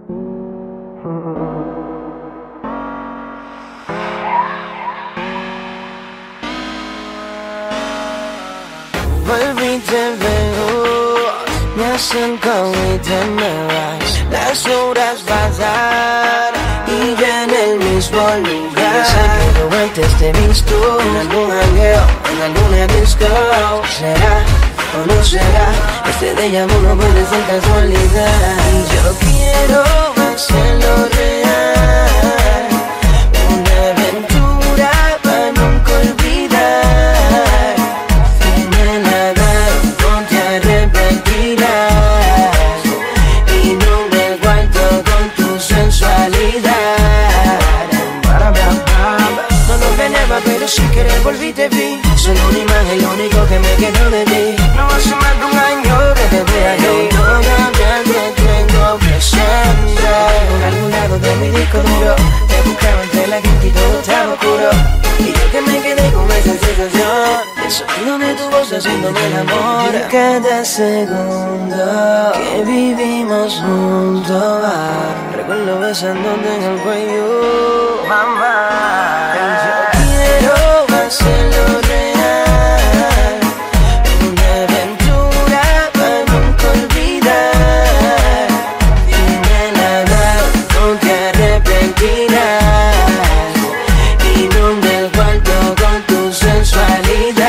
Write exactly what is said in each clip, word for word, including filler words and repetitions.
Volví y te veo, me acerco y te me vas. Las horas pasan y ya en el mismo lugar. Pero antes te he visto en algún jangueo, en alguna disco. ¿Será o no será? Este déjà vu no puede ser casualidad. Yo quiero hacerlo real, una aventura para nunca olvidar. Si me la das, no te arrepentirás. Y no me guardo con tu sensualidad. No lo planeaba, pero sin querer volví te vi. Solo una imagen, lo único que me quedó de ti. No hace más de un año que te veo aquí. Todavía te tengo presente. En algún lado de mi disco duro te buscaba entre la gente y todo estaba oscuro. Y yo que me quedé con esa sensación, el sonido de tu voz haciéndome el amor. Y cada segundo que vivimos juntos, recuerdo besándote en el cuello, mamá. Yo quiero hacerlo real, una aventura para nunca olvidar. Si me la das, no te arrepentirás. Y no me guardo con tu sensualidad.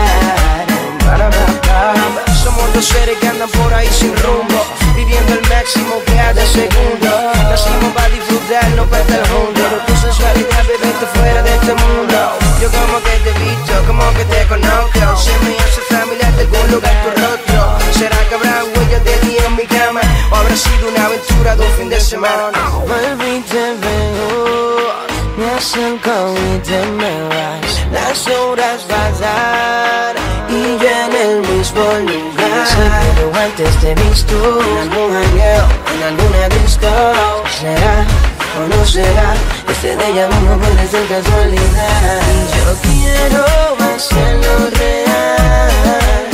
Somos dos seres que andan por ahí sin rumbo, viviendo el máximo cada segundo. Nacimos para disfrutar, no para estar juntos. Pero tu sensualidad, bebé, está fuera de este mundo. Yo como que te he visto, como que te conozco. Se me hace familiar de algún lugar tu rostro. ¿Será que habrá huellas de ti en mi cama? ¿O habrá sido una aventura de un fin de semana? Volví y te veo, me acerco y te me vas. Las horas pasan y ya en el mismo lugar. Pero antes te he visto en algún jangueo, en alguna disco. ¿Será o no será? Este déjà vu no puede ser casualidad. Yo quiero hacerlo real,